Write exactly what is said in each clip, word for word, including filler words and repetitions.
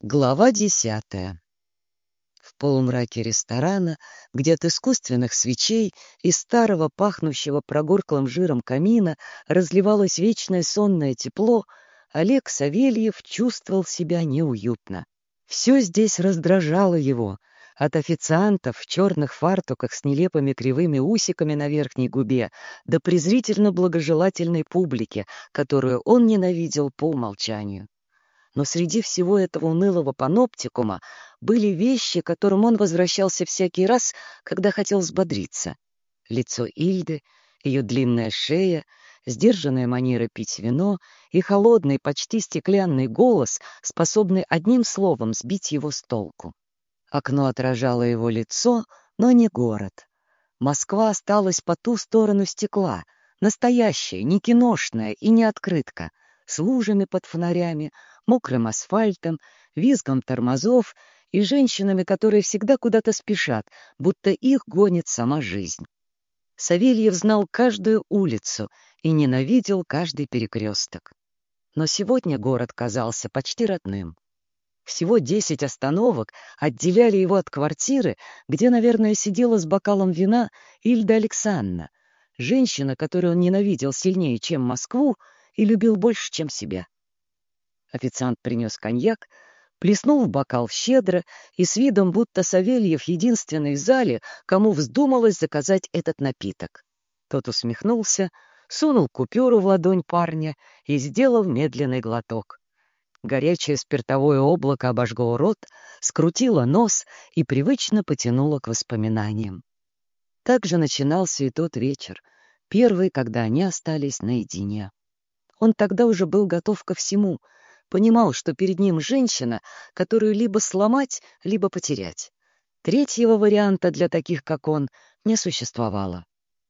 Глава десятая. В полумраке ресторана, где от искусственных свечей и старого, пахнущего прогорклым жиром камина разливалось вечное сонное тепло, Олег Савельев чувствовал себя неуютно. Все здесь раздражало его, от официантов в черных фартуках с нелепыми кривыми усиками на верхней губе до презрительно-благожелательной публики, которую он ненавидел по умолчанию. Но среди всего этого унылого паноптикума были вещи, к которым он возвращался всякий раз, когда хотел взбодриться. Лицо Ильды, ее длинная шея, сдержанная манера пить вино и холодный, почти стеклянный голос, способный одним словом сбить его с толку. Окно отражало его лицо, но не город. Москва осталась по ту сторону стекла, настоящая, не киношная и не открытка, с лужами под фонарями, мокрым асфальтом, визгом тормозов и женщинами, которые всегда куда-то спешат, будто их гонит сама жизнь. Савельев знал каждую улицу и ненавидел каждый перекресток. Но сегодня город казался почти родным. Всего десять остановок отделяли его от квартиры, где, наверное, сидела с бокалом вина Ильда Александровна, женщина, которую он ненавидел сильнее, чем Москву, и любил больше, чем себя. Официант принес коньяк, плеснул в бокал щедро и с видом, будто Савельев единственный в зале, кому вздумалось заказать этот напиток. Тот усмехнулся, сунул купюру в ладонь парня и сделал медленный глоток. Горячее спиртовое облако обожгло рот, скрутило нос и привычно потянуло к воспоминаниям. Так же начинался и тот вечер, первый, когда они остались наедине. Он тогда уже был готов ко всему, понимал, что перед ним женщина, которую либо сломать, либо потерять. Третьего варианта для таких, как он, не существовало.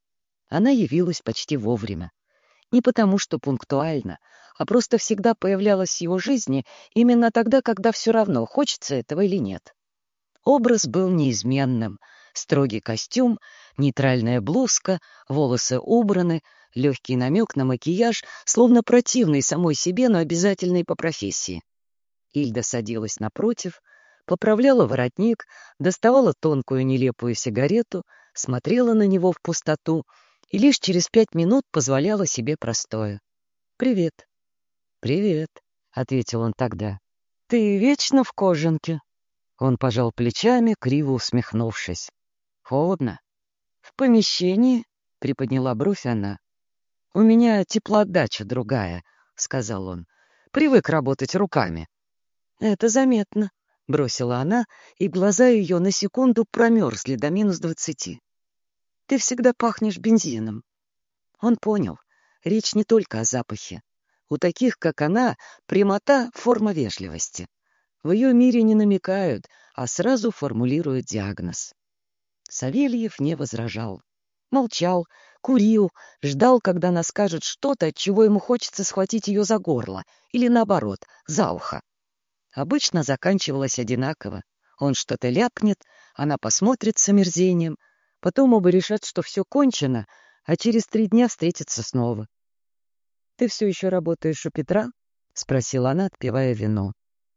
Она явилась почти вовремя. Не потому, что пунктуально, а просто всегда появлялась в его жизни именно тогда, когда все равно, хочется этого или нет. Образ был неизменным. Строгий костюм, нейтральная блузка, волосы убраны, легкий намек на макияж, словно противный самой себе, но обязательный по профессии. Ильда садилась напротив, поправляла воротник, доставала тонкую нелепую сигарету, смотрела на него в пустоту и лишь через пять минут позволяла себе простое. «Привет». «Привет», — ответил он тогда. «Ты вечно в кожанке?» Он пожал плечами, криво усмехнувшись. «Холодно?» «В помещении?» — приподняла бровь она. «У меня теплоотдача другая», — сказал он. «Привык работать руками». «Это заметно», — бросила она, и глаза ее на секунду промерзли до минус двадцати. «Ты всегда пахнешь бензином». Он понял, речь не только о запахе. У таких, как она, прямота — форма вежливости. В ее мире не намекают, а сразу формулируют диагноз. Савельев не возражал. Молчал, курил, ждал, когда она скажет что-то, от чего ему хочется схватить ее за горло, или, наоборот, за ухо. Обычно заканчивалось одинаково. Он что-то ляпнет, она посмотрит с омерзением, потом оба решат, что все кончено, а через три дня встретятся снова. «Ты все еще работаешь у Петра?» — спросила она, отпивая вино.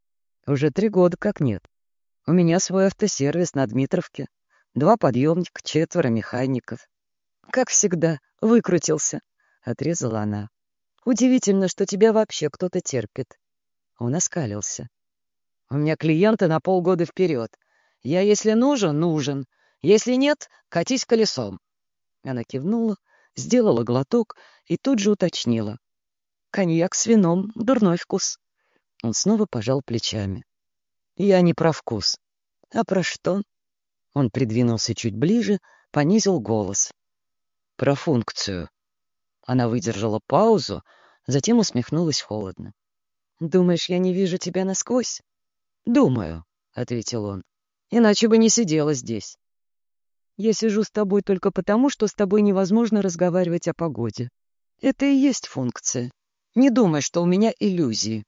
«Уже три года как нет. У меня свой автосервис на Дмитровке. Два подъемника, четверо механиков». «Как всегда, выкрутился», — отрезала она. «Удивительно, что тебя вообще кто-то терпит». Он оскалился. «У меня клиенты на полгода вперед. Я, если нужен, нужен. Если нет, катись колесом». Она кивнула, сделала глоток и тут же уточнила. «Коньяк с вином — дурной вкус». Он снова пожал плечами. «Я не про вкус». «А про что?» Он придвинулся чуть ближе, понизил голос. «Про функцию». Она выдержала паузу, затем усмехнулась холодно. «Думаешь, я не вижу тебя насквозь?» «Думаю», — ответил он. «Иначе бы не сидела здесь». «Я сижу с тобой только потому, что с тобой невозможно разговаривать о погоде. Это и есть функция. Не думай, что у меня иллюзии».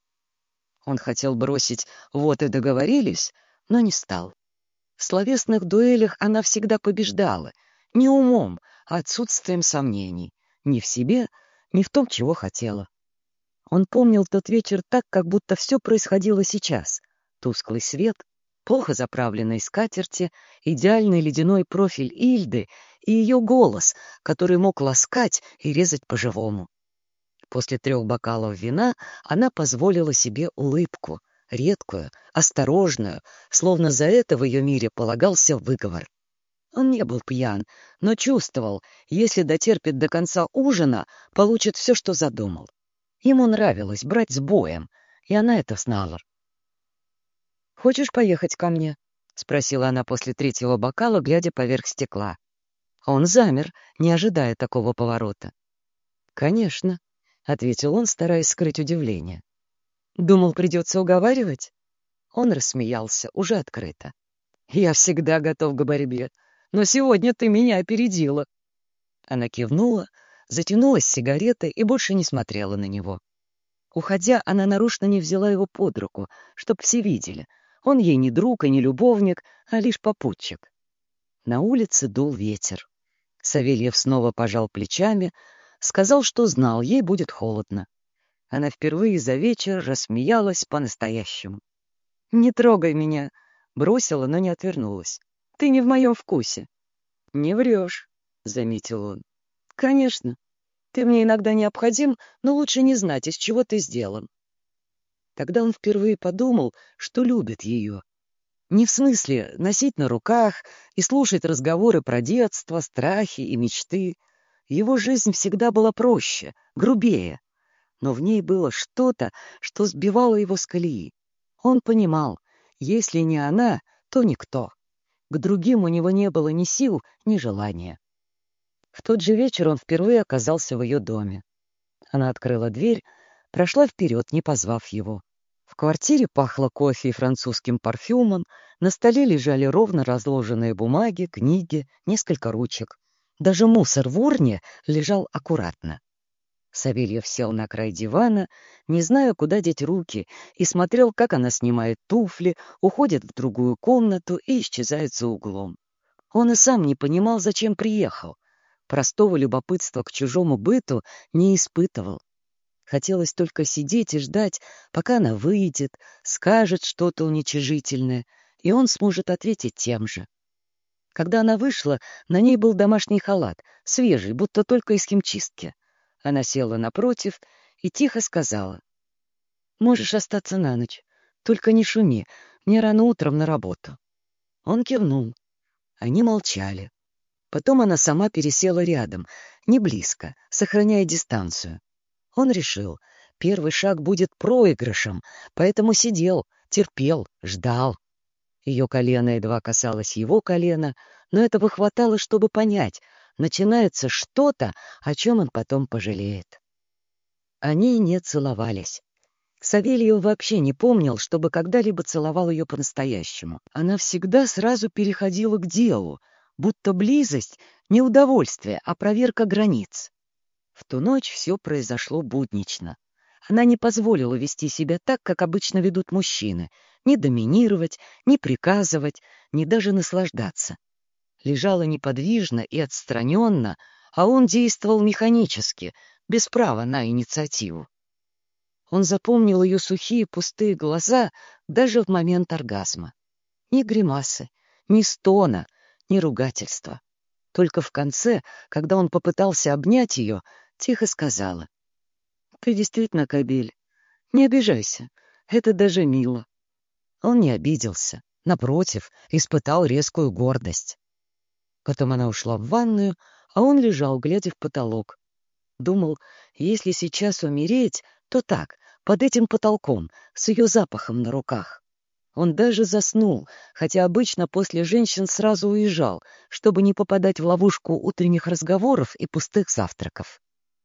Он хотел бросить «вот и договорились», но не стал. В словесных дуэлях она всегда побеждала, не умом, а отсутствием сомнений, ни в себе, ни в том, чего хотела. Он помнил тот вечер так, как будто все происходило сейчас, Тусклый свет, плохо заправленные скатерти, идеальный ледяной профиль Ильды и ее голос, который мог ласкать и резать по-живому. После трех бокалов вина она позволила себе улыбку, редкую, осторожную, словно за это в ее мире полагался выговор. Он не был пьян, но чувствовал, если дотерпит до конца ужина, получит все, что задумал. Ему нравилось брать с боем, и она это знала. «Хочешь поехать ко мне?» — спросила она после третьего бокала, глядя поверх стекла. Он замер, не ожидая такого поворота. «Конечно», — ответил он, стараясь скрыть удивление. «Думал, придется уговаривать?» Он рассмеялся, уже открыто. «Я всегда готов к борьбе, но сегодня ты меня опередила». Она кивнула, затянулась сигаретой и больше не смотрела на него. Уходя, она нарочно не взяла его под руку, чтоб все видели. Он ей не друг и не любовник, а лишь попутчик. На улице дул ветер. Савельев снова пожал плечами, сказал, что знал, ей будет холодно. Она впервые за вечер рассмеялась по-настоящему. «Не трогай меня!» — бросила, но не отвернулась. «Ты не в моем вкусе». «Не врешь», — заметил он. «Конечно. Ты мне иногда необходим, но лучше не знать, из чего ты сделан». Тогда он впервые подумал, что любит ее. Не в смысле носить на руках и слушать разговоры про детство, страхи и мечты. Его жизнь всегда была проще, грубее. Но в ней было что-то, что сбивало его с колеи. Он понимал, если не она, то никто. К другим у него не было ни сил, ни желания. В тот же вечер он впервые оказался в ее доме. Она открыла дверь, прошла вперед, не позвав его. В квартире пахло кофе и французским парфюмом, на столе лежали ровно разложенные бумаги, книги, несколько ручек. Даже мусор в урне лежал аккуратно. Савельев сел на край дивана, не зная, куда деть руки, и смотрел, как она снимает туфли, уходит в другую комнату и исчезает за углом. Он и сам не понимал, зачем приехал. Простого любопытства к чужому быту не испытывал. Хотелось только сидеть и ждать, пока она выйдет, скажет что-то уничижительное, и он сможет ответить тем же. Когда она вышла, на ней был домашний халат, свежий, будто только из химчистки. Она села напротив и тихо сказала: «Можешь остаться на ночь, только не шуми, мне рано утром на работу». Он кивнул. Они молчали. Потом она сама пересела рядом, не близко, сохраняя дистанцию. Он решил, первый шаг будет проигрышем, поэтому сидел, терпел, ждал. Ее колено едва касалось его колена, но этого хватало, чтобы понять, начинается что-то, о чем он потом пожалеет. Они не целовались. Савельев вообще не помнил, чтобы когда-либо целовал ее по-настоящему. Она всегда сразу переходила к делу, будто близость — не удовольствие, а проверка границ. В ту ночь все произошло буднично. Она не позволила вести себя так, как обычно ведут мужчины, ни доминировать, ни приказывать, ни даже наслаждаться. Лежала неподвижно и отстраненно, а он действовал механически, без права на инициативу. Он запомнил ее сухие пустые глаза даже в момент оргазма. Ни гримасы, ни стона, ни ругательства. Только в конце, когда он попытался обнять ее, тихо сказала: «Ты действительно кобель. Не обижайся, это даже мило». Он не обиделся, напротив, испытал резкую гордость. Потом она ушла в ванную, а он лежал, глядя в потолок. Думал, если сейчас умереть, то так, под этим потолком, с ее запахом на руках. Он даже заснул, хотя обычно после женщин сразу уезжал, чтобы не попадать в ловушку утренних разговоров и пустых завтраков.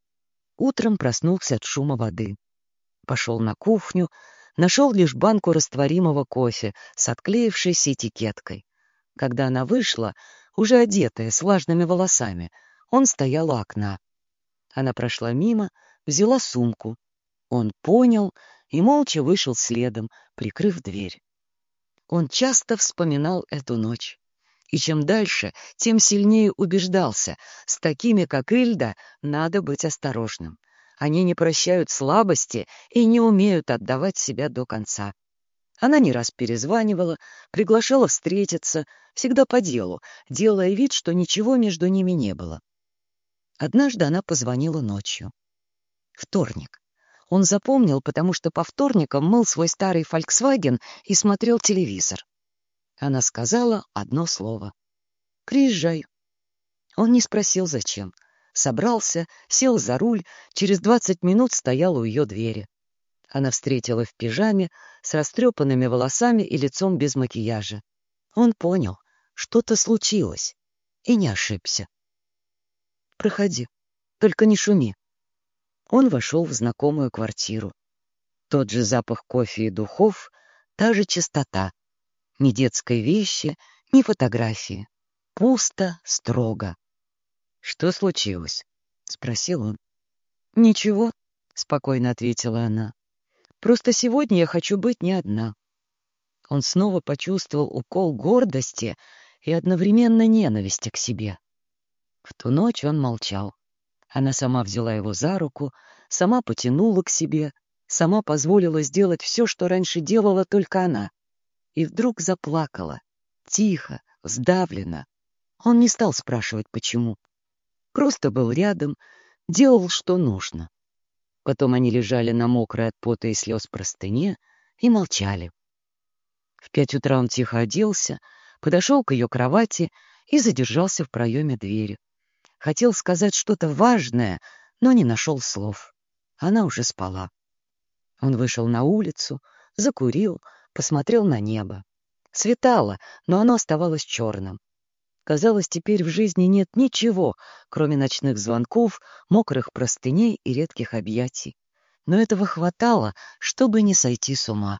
Утром проснулся от шума воды. Пошел на кухню, нашел лишь банку растворимого кофе с отклеившейся этикеткой. Когда она вышла, уже одетая, с влажными волосами, он стоял у окна. Она прошла мимо, взяла сумку. Он понял и молча вышел следом, прикрыв дверь. Он часто вспоминал эту ночь. И чем дальше, тем сильнее убеждался, с такими, как Ильда, надо быть осторожным. Они не прощают слабости и не умеют отдавать себя до конца. Она не раз перезванивала, приглашала встретиться, всегда по делу, делая вид, что ничего между ними не было. Однажды она позвонила ночью. Вторник. Он запомнил, потому что по вторникам мыл свой старый «Фольксваген» и смотрел телевизор. Она сказала одно слово. «Приезжай». Он не спросил, зачем. Собрался, сел за руль, через двадцать минут стоял у ее двери. Она встретила в пижаме, с растрепанными волосами и лицом без макияжа. Он понял, что-то случилось, и не ошибся. «Проходи, только не шуми». Он вошел в знакомую квартиру. Тот же запах кофе и духов, та же чистота. Ни детской вещи, ни фотографии. Пусто, строго. «Что случилось?» — спросил он. «Ничего», — спокойно ответила она. «Просто сегодня я хочу быть не одна». Он снова почувствовал укол гордости и одновременно ненависти к себе. В ту ночь он молчал. Она сама взяла его за руку, сама потянула к себе, сама позволила сделать все, что раньше делала только она. И вдруг заплакала. Тихо, сдавленно. Он не стал спрашивать, почему. Просто был рядом, делал, что нужно. Потом они лежали на мокрой от пота и слез простыне и молчали. В пять утра он тихо оделся, подошел к ее кровати и задержался в проеме двери. Хотел сказать что-то важное, но не нашел слов. Она уже спала. Он вышел на улицу, закурил, посмотрел на небо. Светало, но оно оставалось черным. Казалось, теперь в жизни нет ничего, кроме ночных звонков, мокрых простыней и редких объятий. Но этого хватало, чтобы не сойти с ума.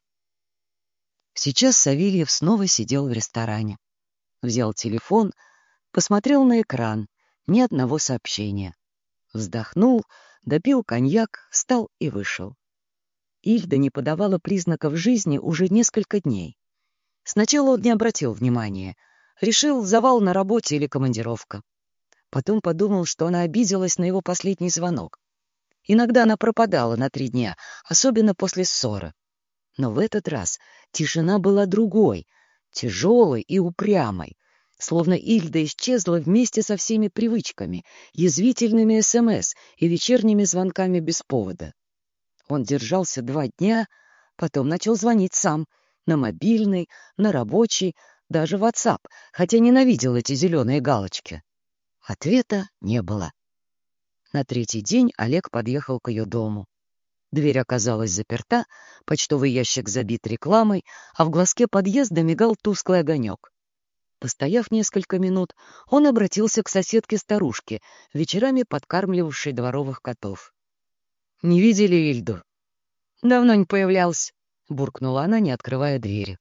Сейчас Савельев снова сидел в ресторане. Взял телефон, посмотрел на экран. Ни одного сообщения. Вздохнул, допил коньяк, встал и вышел. Ильда не подавала признаков жизни уже несколько дней. Сначала он не обратил внимания. Решил, завал на работе или командировка. Потом подумал, что она обиделась на его последний звонок. Иногда она пропадала на три дня, особенно после ссоры. Но в этот раз тишина была другой, тяжелой и упрямой. Словно Ильда исчезла вместе со всеми привычками, язвительными СМС и вечерними звонками без повода. Он держался два дня, потом начал звонить сам, на мобильный, на рабочий, даже в WhatsApp, хотя ненавидел эти зеленые галочки. Ответа не было. На третий день Олег подъехал к ее дому. Дверь оказалась заперта, почтовый ящик забит рекламой, а в глазке подъезда мигал тусклый огонек. Постояв несколько минут, он обратился к соседке-старушке, вечерами подкармливавшей дворовых котов. «Не видели Ильду?» «Давно не появлялась», — буркнула она, не открывая двери.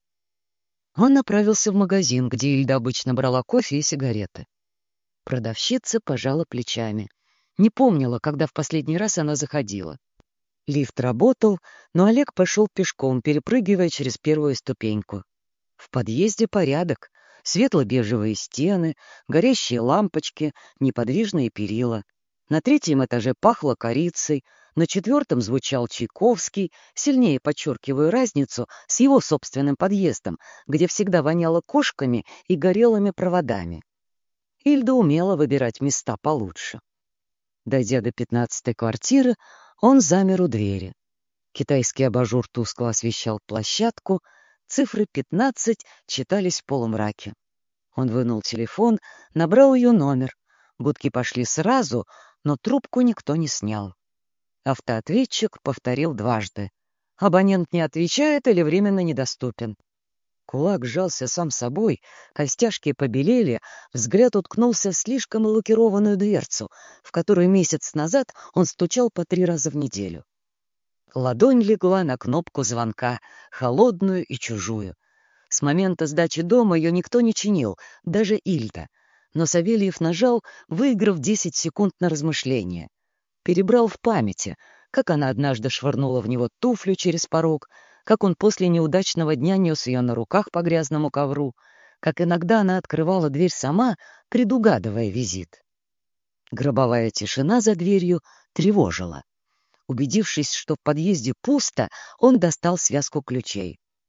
Он направился в магазин, где Ильда обычно брала кофе и сигареты. Продавщица пожала плечами. Не помнила, когда в последний раз она заходила. Лифт работал, но Олег пошел пешком, перепрыгивая через первую ступеньку. В подъезде порядок. Светло-бежевые стены, горящие лампочки, неподвижные перила. На третьем этаже пахло корицей, на четвертом звучал Чайковский, сильнее подчеркивая разницу с его собственным подъездом, где всегда воняло кошками и горелыми проводами. Ильда умела выбирать места получше. Дойдя до пятнадцатой квартиры, он замер у двери. Китайский абажур тускло освещал площадку, цифры пятнадцать читались в полумраке. Он вынул телефон, набрал ее номер. Гудки пошли сразу, но трубку никто не снял. Автоответчик повторил дважды. Абонент не отвечает или временно недоступен. Кулак сжался сам собой, костяшки побелели, взгляд уткнулся в слишком лакированную дверцу, в которую месяц назад он стучал по три раза в неделю. Ладонь легла на кнопку звонка, холодную и чужую. С момента сдачи дома ее никто не чинил, даже Ильда. Но Савельев нажал, выиграв десять секунд на размышление. Перебрал в памяти, как она однажды швырнула в него туфлю через порог, как он после неудачного дня нес ее на руках по грязному ковру, как иногда она открывала дверь сама, предугадывая визит. Гробовая тишина за дверью тревожила. Убедившись, что в подъезде пусто, он достал связку ключей.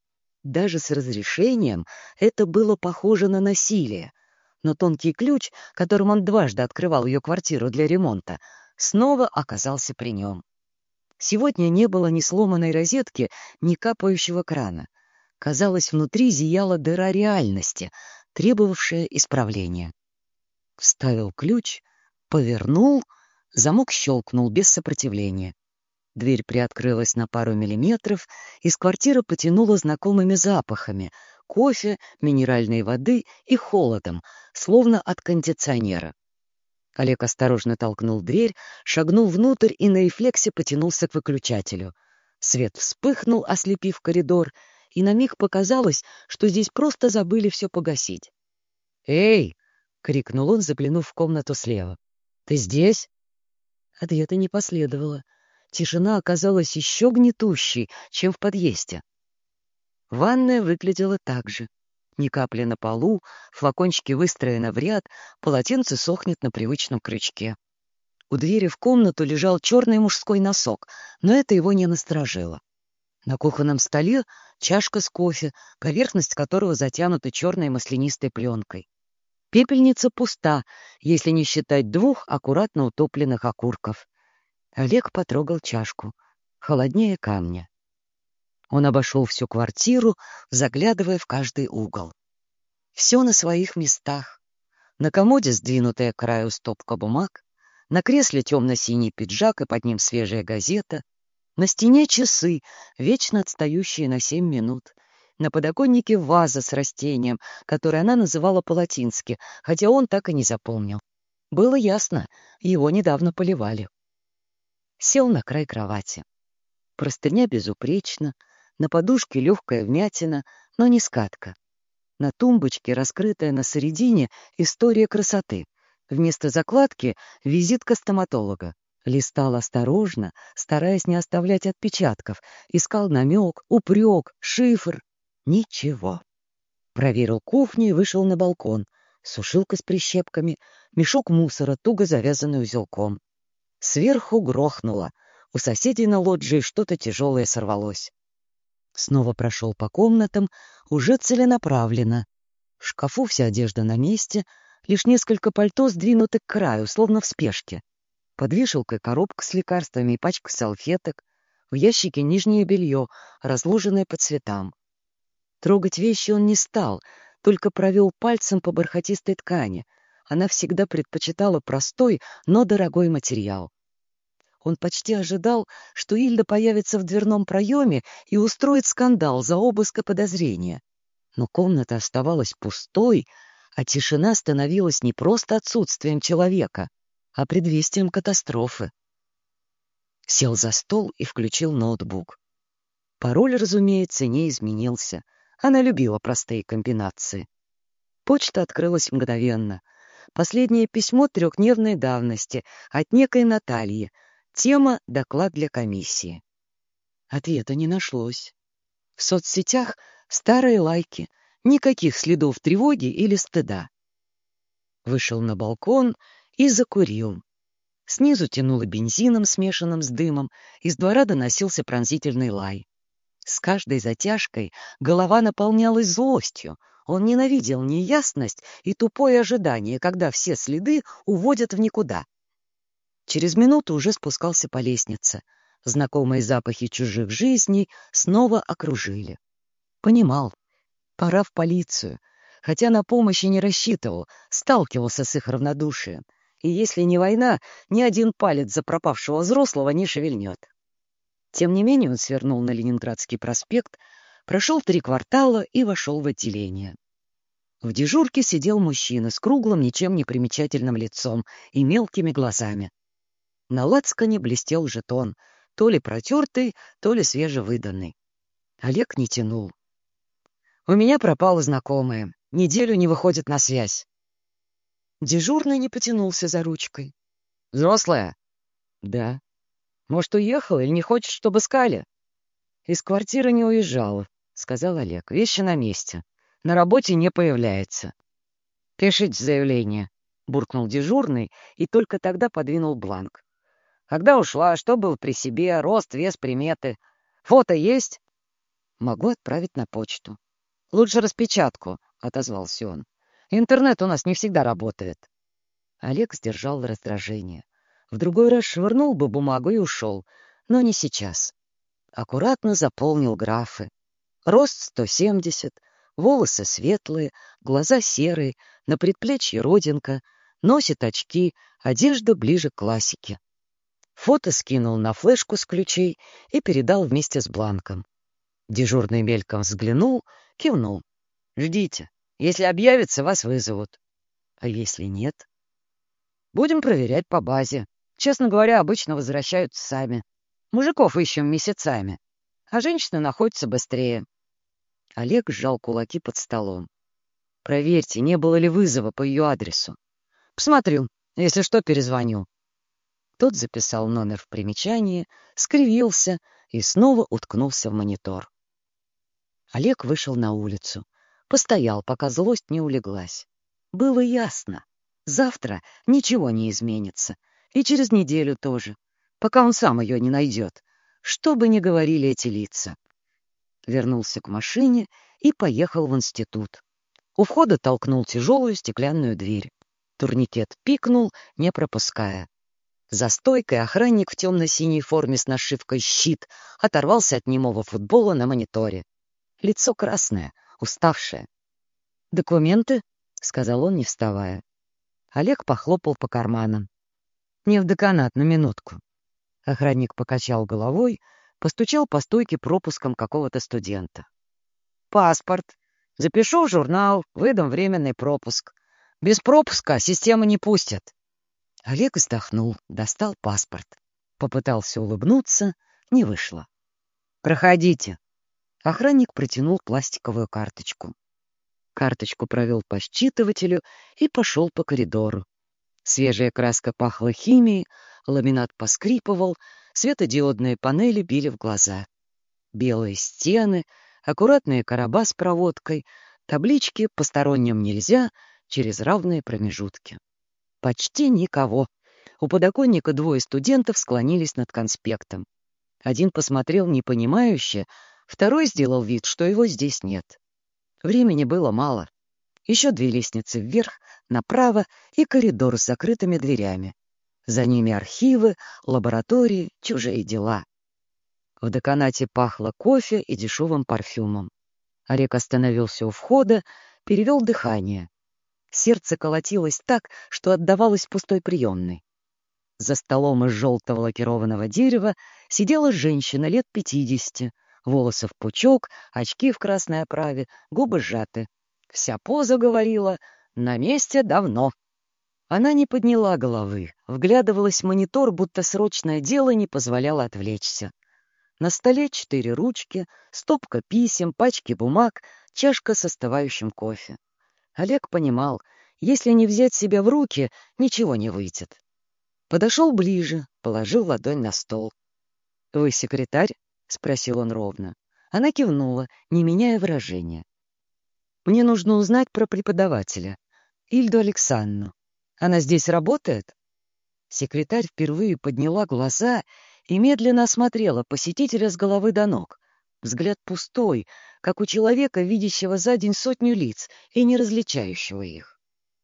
Даже с разрешением это было похоже на насилие. Но тонкий ключ, которым он дважды открывал ее квартиру для ремонта, снова оказался при нем. Сегодня не было ни сломанной розетки, ни капающего крана. Казалось, внутри зияла дыра реальности, требовавшая исправления. Вставил ключ, повернул, замок щелкнул без сопротивления. Дверь приоткрылась на пару миллиметров, из квартиры потянуло знакомыми запахами — кофе, минеральной воды и холодом, словно от кондиционера. Олег осторожно толкнул дверь, шагнул внутрь и на рефлексе потянулся к выключателю. Свет вспыхнул, ослепив коридор, и на миг показалось, что здесь просто забыли все погасить. «Эй!» — крикнул он, заглянув в комнату слева. «Ты здесь?» Ответа не последовало. Тишина оказалась еще гнетущей, чем в подъезде. Ванная выглядела так же. Ни капли на полу, флакончики выстроены в ряд, полотенце сохнет на привычном крючке. У двери в комнату лежал черный мужской носок, но это его не насторожило. На кухонном столе чашка с кофе, поверхность которого затянута черной маслянистой пленкой. Пепельница пуста, если не считать двух аккуратно утопленных окурков. Олег потрогал чашку. Холоднее камня. Он обошел всю квартиру, заглядывая в каждый угол. Все на своих местах. На комоде сдвинутая к краю стопка бумаг, на кресле темно-синий пиджак и под ним свежая газета, на стене часы, вечно отстающие на семь минут, на подоконнике ваза с растением, которое она называла по-латински, хотя он так и не запомнил. Было ясно, его недавно поливали. Сел на край кровати. Простыня безупречна, на подушке легкая вмятина, но не скатка. На тумбочке, раскрытая на середине, история красоты. Вместо закладки — визитка стоматолога. Листал осторожно, стараясь не оставлять отпечатков. Искал намек, упрек, шифр. Ничего. Проверил кухню и вышел на балкон. Сушилка с прищепками, мешок мусора, туго завязанный узелком. Сверху грохнуло. У соседей на лоджии что-то тяжелое сорвалось. Снова прошел по комнатам, уже целенаправленно. В шкафу вся одежда на месте, лишь несколько пальто сдвинуты к краю, словно в спешке. Под вешалкой коробка с лекарствами и пачка салфеток. В ящике нижнее белье, разложенное по цветам. Трогать вещи он не стал, только провел пальцем по бархатистой ткани. Она всегда предпочитала простой, но дорогой материал. Он почти ожидал, что Ильда появится в дверном проеме и устроит скандал за обыск и подозрения. Но комната оставалась пустой, а тишина становилась не просто отсутствием человека, а предвестием катастрофы. Сел за стол и включил ноутбук. Пароль, разумеется, не изменился. Она любила простые комбинации. Почта открылась мгновенно. Последнее письмо трехдневной давности от некой Натальи. Тема — доклад для комиссии. Ответа не нашлось. В соцсетях старые лайки, никаких следов тревоги или стыда. Вышел на балкон и закурил. Снизу тянуло бензином, смешанным с дымом, из двора доносился пронзительный лай. С каждой затяжкой голова наполнялась злостью. Он ненавидел неясность и тупое ожидание, когда все следы уводят в никуда. Через минуту уже спускался по лестнице. Знакомые запахи чужих жизней снова окружили. Понимал, пора в полицию, хотя на помощь и не рассчитывал, сталкивался с их равнодушием. И если не война, ни один палец за пропавшего взрослого не шевельнет. Тем не менее он свернул на Ленинградский проспект, прошел три квартала и вошел в отделение. В дежурке сидел мужчина с круглым, ничем не примечательным лицом и мелкими глазами. На лацкане блестел жетон, то ли протертый, то ли свежевыданный. Олег не тянул. «У меня пропала знакомая. Неделю не выходит на связь». Дежурный не потянулся за ручкой. «Взрослая?» «Да». «Может, уехала или не хочет, чтобы искали?» «Из квартиры не уезжала», — сказал Олег. «Вещи на месте. На работе не появляется». «Пишите заявление», — буркнул дежурный и только тогда подвинул бланк. «Когда ушла, что было при себе, рост, вес, приметы. Фото есть?» Могу отправить на почту. Лучше распечатку, — отозвался он. Интернет у нас не всегда работает. Олег сдержал раздражение. В другой раз швырнул бы бумагу и ушел, но не сейчас. Аккуратно заполнил графы. Рост сто семьдесят, волосы светлые, глаза серые, на предплечье родинка, носит очки, одежда ближе к классике. Фото скинул на флешку с ключей и передал вместе с бланком. Дежурный мельком взглянул, кивнул. «Ждите. Если объявится, вас вызовут. А если нет? Будем проверять по базе. Честно говоря, обычно возвращаются сами. Мужиков ищем месяцами, а женщины находятся быстрее». Олег сжал кулаки под столом. «Проверьте, не было ли вызова по ее адресу. Посмотрю. Если что, перезвоню». Тот записал номер в примечании, скривился и снова уткнулся в монитор. Олег вышел на улицу. Постоял, пока злость не улеглась. Было ясно. Завтра ничего не изменится. И через неделю тоже. Пока он сам ее не найдет. Что бы ни говорили эти лица. Вернулся к машине и поехал в институт. У входа толкнул тяжелую стеклянную дверь. Турникет пикнул, не пропуская. За стойкой охранник в темно-синей форме с нашивкой «Щит» оторвался от немого футбола на мониторе. Лицо красное, уставшее. «Документы?» — сказал он, не вставая. Олег похлопал по карманам. «Не в деканат, на минутку». Охранник покачал головой, постучал по стойке пропуском какого-то студента. «Паспорт. Запишу в журнал, выдам временный пропуск. Без пропуска систему не пустят». Олег вздохнул, достал паспорт. Попытался улыбнуться, не вышло. «Проходите». Охранник протянул пластиковую карточку. Карточку провел по считывателю и пошел по коридору. Свежая краска пахла химией, ламинат поскрипывал, светодиодные панели били в глаза. Белые стены, аккуратные короба с проводкой, таблички «Посторонним нельзя» через равные промежутки. Почти никого. У подоконника двое студентов склонились над конспектом. Один посмотрел непонимающе, второй сделал вид, что его здесь нет. Времени было мало. Еще две лестницы вверх, направо и коридор с закрытыми дверями. За ними архивы, лаборатории, чужие дела. В деканате пахло кофе и дешевым парфюмом. Олег остановился у входа, перевел дыхание. Сердце колотилось так, что отдавалось пустой приемной. За столом из желтого лакированного дерева сидела женщина лет пятидесяти, волосы в пучок, очки в красной оправе, губы сжаты. Вся поза говорила «на месте давно». Она не подняла головы, вглядывалась в монитор, будто срочное дело не позволяло отвлечься. На столе четыре ручки, стопка писем, пачки бумаг, чашка с остывающим кофе. Олег понимал, если не взять себя в руки, ничего не выйдет. Подошел ближе, положил ладонь на стол. «Вы секретарь?» — спросил он ровно. Она кивнула, не меняя выражения. «Мне нужно узнать про преподавателя, Ильду Александру. Она здесь работает?» Секретарь впервые подняла глаза и медленно осмотрела посетителя с головы до ног. Взгляд пустой, как у человека, видящего за день сотню лиц и не различающего их.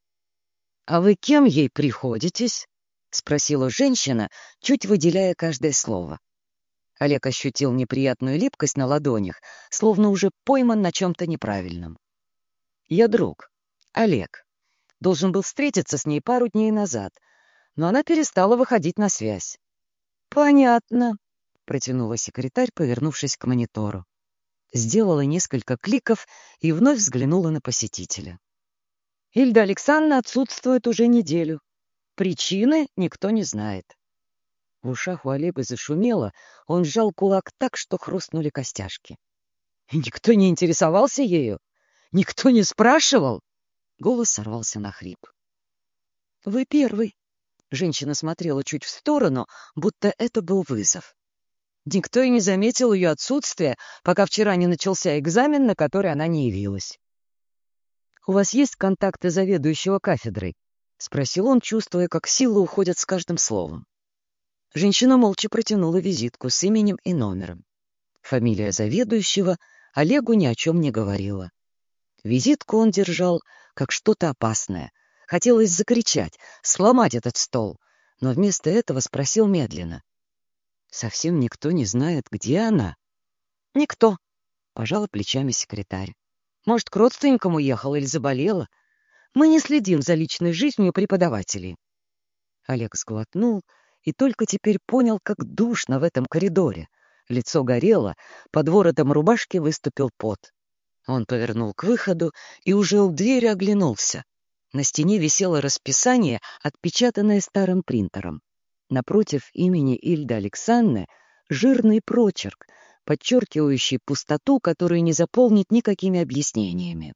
«А вы кем ей приходитесь?» — спросила женщина, чуть выделяя каждое слово. Олег ощутил неприятную липкость на ладонях, словно уже пойман на чем-то неправильном. «Я друг. Олег. Должен был встретиться с ней пару дней назад, но она перестала выходить на связь». «Понятно», — протянула секретарь, повернувшись к монитору. Сделала несколько кликов и вновь взглянула на посетителя. «Ильда Александровна отсутствует уже неделю. Причины никто не знает». В ушах у Олега зашумело, он сжал кулак так, что хрустнули костяшки. «И никто не интересовался ею? Никто не спрашивал?» Голос сорвался на хрип. «Вы первый». Женщина смотрела чуть в сторону, будто это был вызов. Никто и не заметил ее отсутствия, пока вчера не начался экзамен, на который она не явилась. «У вас есть контакты заведующего кафедрой?» — спросил он, чувствуя, как силы уходят с каждым словом. Женщина молча протянула визитку с именем и номером. Фамилия заведующего Олегу ни о чем не говорила. Визитку он держал, как что-то опасное. Хотелось закричать, сломать этот стол, но вместо этого спросил медленно. «Совсем никто не знает, где она?» «Никто», — пожала плечами секретарь. «Может, к родственникам уехала или заболела? Мы не следим за личной жизнью преподавателей». Олег сглотнул и только теперь понял, как душно в этом коридоре. Лицо горело, под воротом рубашки выступил пот. Он повернул к выходу и уже у двери оглянулся. На стене висело расписание, отпечатанное старым принтером. Напротив имени Ильды Александры жирный прочерк, подчеркивающий пустоту, которую не заполнить никакими объяснениями.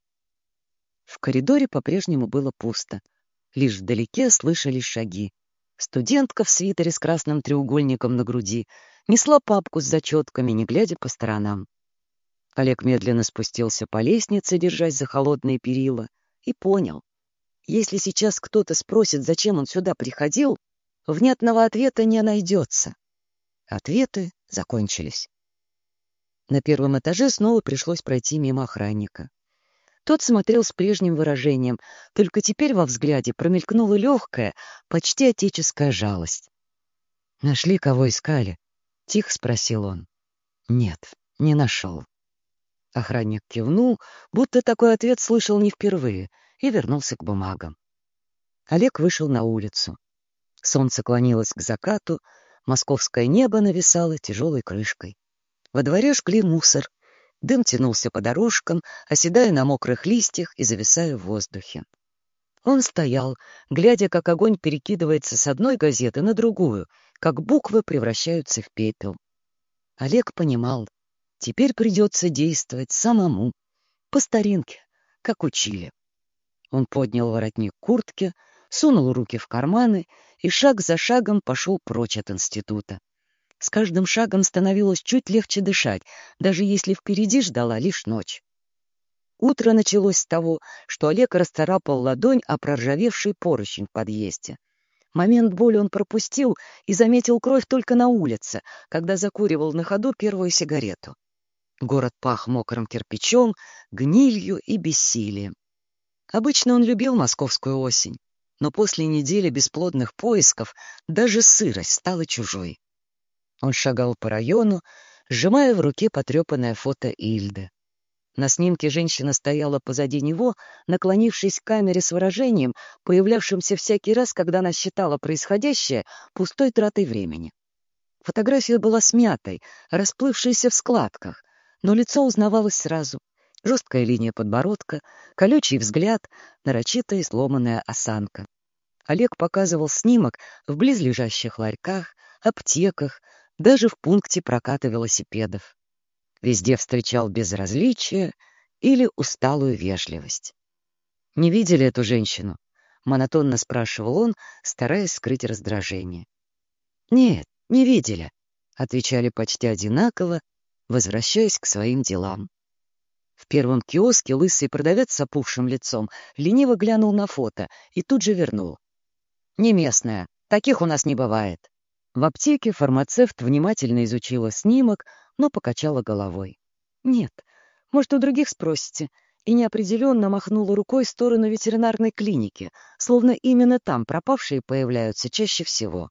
В коридоре по-прежнему было пусто. Лишь вдалеке слышались шаги. Студентка в свитере с красным треугольником на груди несла папку с зачетками, не глядя по сторонам. Олег медленно спустился по лестнице, держась за холодные перила, и понял. Если сейчас кто-то спросит, зачем он сюда приходил, внятного ответа не найдется. Ответы закончились. На первом этаже снова пришлось пройти мимо охранника. Тот смотрел с прежним выражением, только теперь во взгляде промелькнула легкая, почти отеческая жалость. «Нашли, кого искали?» — тихо спросил он. «Нет, не нашел». Охранник кивнул, будто такой ответ слышал не впервые, и вернулся к бумагам. Олег вышел на улицу. Солнце клонилось к закату, московское небо нависало тяжелой крышкой. Во дворе жгли мусор, дым тянулся по дорожкам, оседая на мокрых листьях и зависая в воздухе. Он стоял, глядя, как огонь перекидывается с одной газеты на другую, как буквы превращаются в пепел. Олег понимал, теперь придется действовать самому, по старинке, как учили. Он поднял воротник куртки, сунул руки в карманы и шаг за шагом пошел прочь от института. С каждым шагом становилось чуть легче дышать, даже если впереди ждала лишь ночь. Утро началось с того, что Олег расцарапал ладонь о проржавевший поручень в подъезде. Момент боли он пропустил и заметил кровь только на улице, когда закуривал на ходу первую сигарету. Город пах мокрым кирпичом, гнилью и бессилием. Обычно он любил московскую осень, но после недели бесплодных поисков даже сырость стала чужой. Он шагал по району, сжимая в руке потрепанное фото Ильды. На снимке женщина стояла позади него, наклонившись к камере с выражением, появлявшимся всякий раз, когда она считала происходящее пустой тратой времени. Фотография была смятой, расплывшейся в складках, но лицо узнавалось сразу. Жесткая линия подбородка, колючий взгляд, нарочитая и сломанная осанка. Олег показывал снимок в близлежащих ларьках, аптеках, даже в пункте проката велосипедов. Везде встречал безразличие или усталую вежливость. «Не видели эту женщину?» — монотонно спрашивал он, стараясь скрыть раздражение. «Нет, не видели», — отвечали почти одинаково, возвращаясь к своим делам. В первом киоске лысый продавец с опухшим лицом лениво глянул на фото и тут же вернул. «Не местная, таких у нас не бывает». В аптеке фармацевт внимательно изучила снимок, но покачала головой. «Нет, может, у других спросите», и неопределенно махнула рукой в сторону ветеринарной клиники, словно именно там пропавшие появляются чаще всего.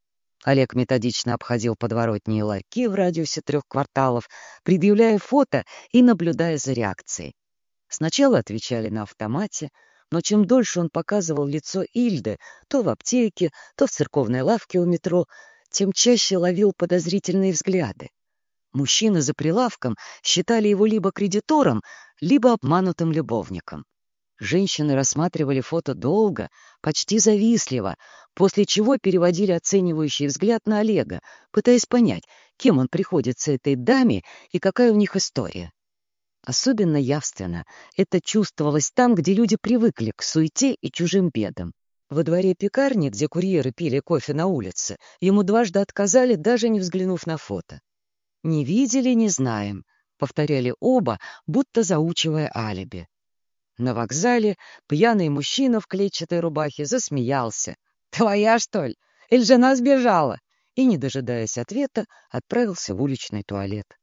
Олег методично обходил подворотни и ларьки в радиусе трех кварталов, предъявляя фото и наблюдая за реакцией. Сначала отвечали на автомате, но чем дольше он показывал лицо Ильды, то в аптеке, то в церковной лавке у метро, тем чаще ловил подозрительные взгляды. Мужчины за прилавком считали его либо кредитором, либо обманутым любовником. Женщины рассматривали фото долго, почти завистливо, после чего переводили оценивающий взгляд на Олега, пытаясь понять, кем он приходится этой даме и какая у них история. Особенно явственно это чувствовалось там, где люди привыкли к суете и чужим бедам. Во дворе пекарни, где курьеры пили кофе на улице, ему дважды отказали, даже не взглянув на фото. «Не видели, не знаем», — повторяли оба, будто заучивая алиби. На вокзале пьяный мужчина в клетчатой рубахе засмеялся. «Твоя, что ли? Или жена сбежала?» И, не дожидаясь ответа, отправился в уличный туалет.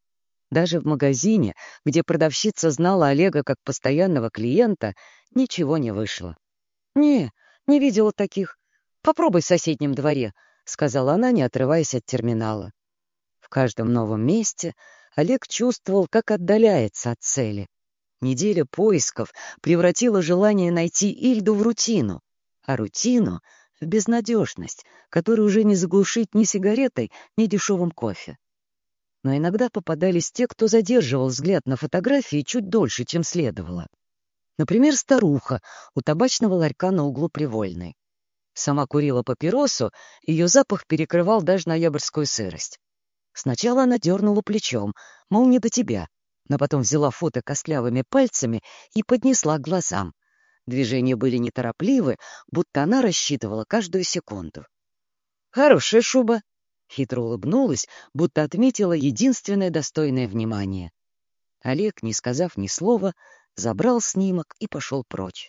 Даже в магазине, где продавщица знала Олега как постоянного клиента, ничего не вышло. «Не, не видела таких. Попробуй в соседнем дворе», — сказала она, не отрываясь от терминала. В каждом новом месте Олег чувствовал, как отдаляется от цели. Неделя поисков превратила желание найти Ильду в рутину, а рутину — в безнадежность, которую уже не заглушить ни сигаретой, ни дешевым кофе. Но иногда попадались те, кто задерживал взгляд на фотографии чуть дольше, чем следовало. Например, старуха у табачного ларька на углу Привольной. Сама курила папиросу, ее запах перекрывал даже ноябрьскую сырость. Сначала она дернула плечом, мол, не до тебя, но потом взяла фото костлявыми пальцами и поднесла к глазам. Движения были неторопливы, будто она рассчитывала каждую секунду. «Хорошая шуба!» — хитро улыбнулась, будто отметила единственное достойное внимание. Олег, не сказав ни слова, забрал снимок и пошел прочь.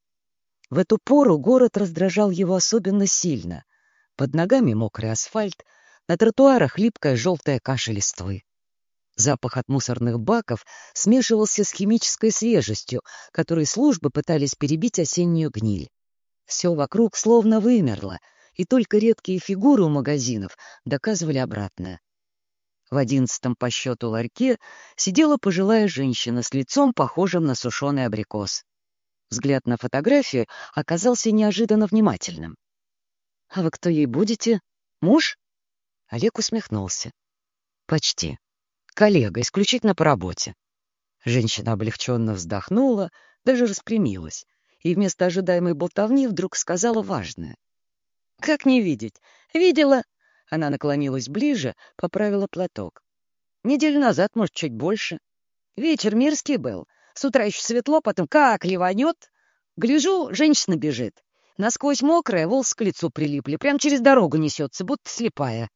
В эту пору город раздражал его особенно сильно. Под ногами мокрый асфальт, на тротуарах липкая желтая каша листвы. Запах от мусорных баков смешивался с химической свежестью, которой службы пытались перебить осеннюю гниль. Все вокруг словно вымерло, и только редкие фигуры у магазинов доказывали обратное. В одиннадцатом по счету ларьке сидела пожилая женщина с лицом, похожим на сушеный абрикос. Взгляд на фотографию оказался неожиданно внимательным. «А вы кто ей будете? Муж?» Олег усмехнулся. «Почти. Коллега, исключительно по работе». Женщина облегченно вздохнула, даже распрямилась, и вместо ожидаемой болтовни вдруг сказала важное. «Как не видеть? Видела!» Она наклонилась ближе, поправила платок. «Неделю назад, может, чуть больше. Вечер мирский был. С утра еще светло, потом как ливанет. Гляжу, женщина бежит. Насквозь мокрая, волосы к лицу прилипли, прям через дорогу несется, будто слепая».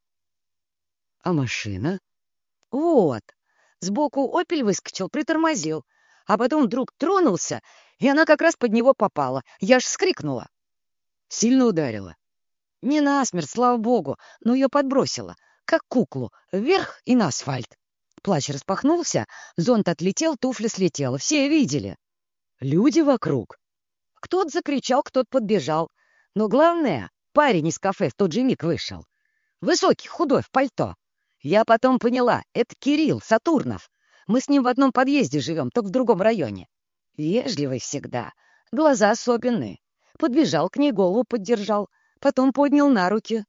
«А машина?» «Вот. Сбоку «Опель» выскочил, притормозил. А потом вдруг тронулся, и она как раз под него попала. Я аж вскрикнула». «Сильно ударила?» «Не насмерть, слава богу, но ее подбросило, как куклу, вверх и на асфальт. Плащ распахнулся, зонт отлетел, туфля слетела. Все видели». «Люди вокруг?» Кто-то закричал, кто-то подбежал. Но главное, парень из кафе в тот же миг вышел. Высокий, худой, в пальто. Я потом поняла, это Кирилл Сатурнов. Мы с ним в одном подъезде живем, только в другом районе. Вежливый всегда, глаза особенные. Подбежал к ней, голову поддержал, потом поднял на руки.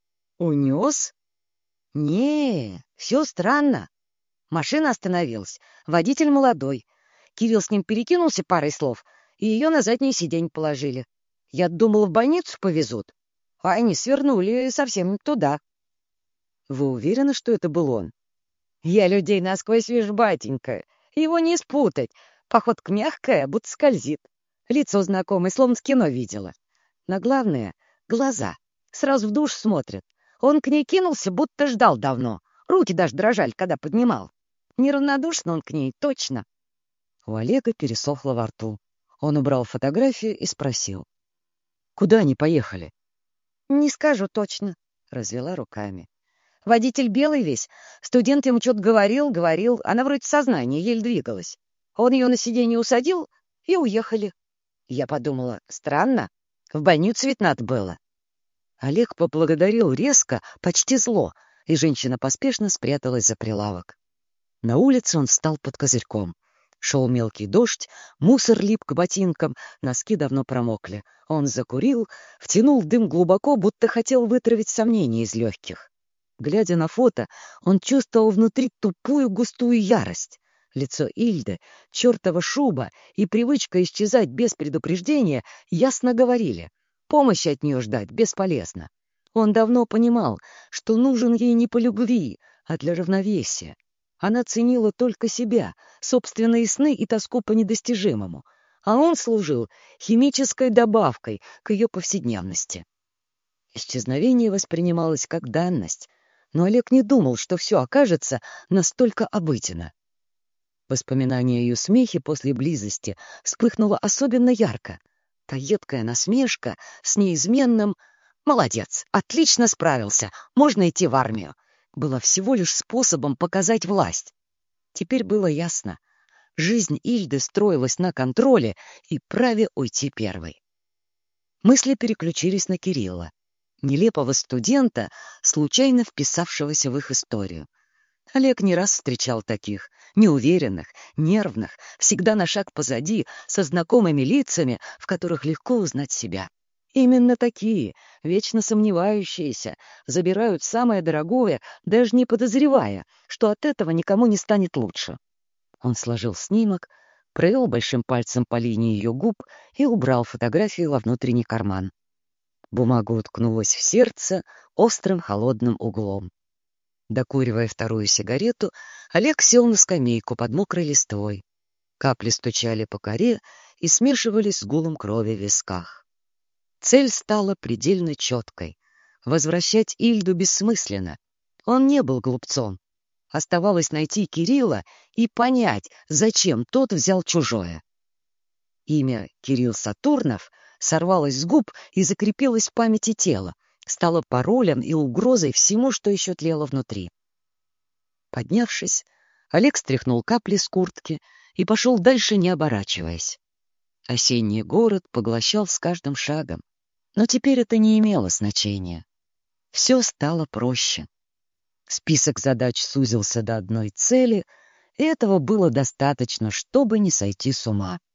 Унес? Не, все странно. Машина остановилась, водитель молодой. Кирилл с ним перекинулся парой слов, и ее на заднее сиденье положили. Я думала, в больницу повезут, а они свернули совсем не туда. Вы уверены, что это был он? Я людей насквозь вижу, батенька. Его не спутать. Походка мягкая, будто скользит. Лицо знакомое, словно с кино видела. Но главное — глаза. Сразу в душ смотрят. Он к ней кинулся, будто ждал давно. Руки даже дрожали, когда поднимал. Неравнодушно он к ней, точно. У Олега пересохло во рту. Он убрал фотографию и спросил. «Куда они поехали?» «Не скажу точно», — развела руками. Водитель белый весь. Студент ему что-то говорил, говорил. Она вроде в сознании, еле двигалась. Он ее на сиденье усадил, и уехали. Я подумала, странно. В больницу ведь надо было. Олег поблагодарил резко, почти зло, и женщина поспешно спряталась за прилавок. На улице он встал под козырьком. Шел мелкий дождь, мусор лип к ботинкам, носки давно промокли. Он закурил, втянул дым глубоко, будто хотел вытравить сомнения из легких. Глядя на фото, он чувствовал внутри тупую густую ярость. Лицо Ильды, чертова шуба и привычка исчезать без предупреждения ясно говорили. Помощи от нее ждать бесполезно. Он давно понимал, что нужен ей не по любви, а для равновесия. Она ценила только себя, собственные сны и тоску по недостижимому, а он служил химической добавкой к ее повседневности. Исчезновение воспринималось как данность, но Олег не думал, что все окажется настолько обыденно. Воспоминание о ее смехе после близости вспыхнуло особенно ярко. Та едкая насмешка с неизменным «Молодец, отлично справился, можно идти в армию» была всего лишь способом показать власть. Теперь было ясно. Жизнь Ильды строилась на контроле и праве уйти первой. Мысли переключились на Кирилла, нелепого студента, случайно вписавшегося в их историю. Олег не раз встречал таких, неуверенных, нервных, всегда на шаг позади, со знакомыми лицами, в которых легко узнать себя. Именно такие, вечно сомневающиеся, забирают самое дорогое, даже не подозревая, что от этого никому не станет лучше. Он сложил снимок, провел большим пальцем по линии ее губ и убрал фотографию во внутренний карман. Бумага уткнулась в сердце острым холодным углом. Докуривая вторую сигарету, Олег сел на скамейку под мокрой листвой. Капли стучали по коре и смешивались с гулом крови в висках. Цель стала предельно четкой. Возвращать Ильду бессмысленно. Он не был глупцом. Оставалось найти Кирилла и понять, зачем тот взял чужое. Имя Кирилл Сатурнов сорвалось с губ и закрепилось в памяти тела, стало паролем и угрозой всему, что еще тлело внутри. Поднявшись, Олег стряхнул капли с куртки и пошел дальше, не оборачиваясь. Осенний город поглощал с каждым шагом, но теперь это не имело значения. Все стало проще. Список задач сузился до одной цели, и этого было достаточно, чтобы не сойти с ума.